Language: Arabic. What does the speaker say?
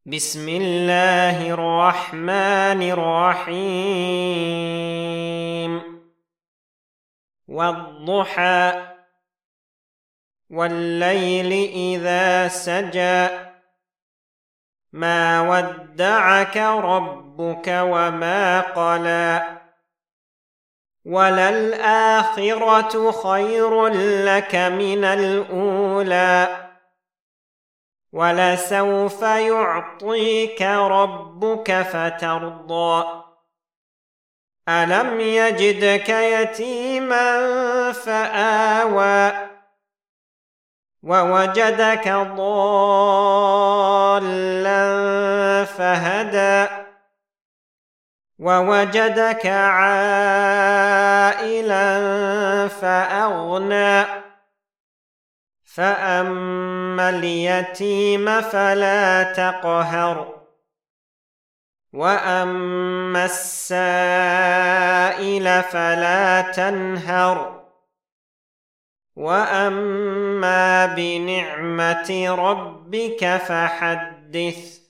بسم الله الرحمن الرحيم والضحى والليل إذا سجى ما ودعك ربك وما قلى وللآخرة خير لك من الأولى ولسوف يعطيك ربك فترضى ألم يجدك يتيما فآوى ووجدك ضالا فهدى ووجدك عائلا فأغنى فأما اليتيم فلا تقهر وأما السائل فلا تنهر وأما بنعمة ربك فحدث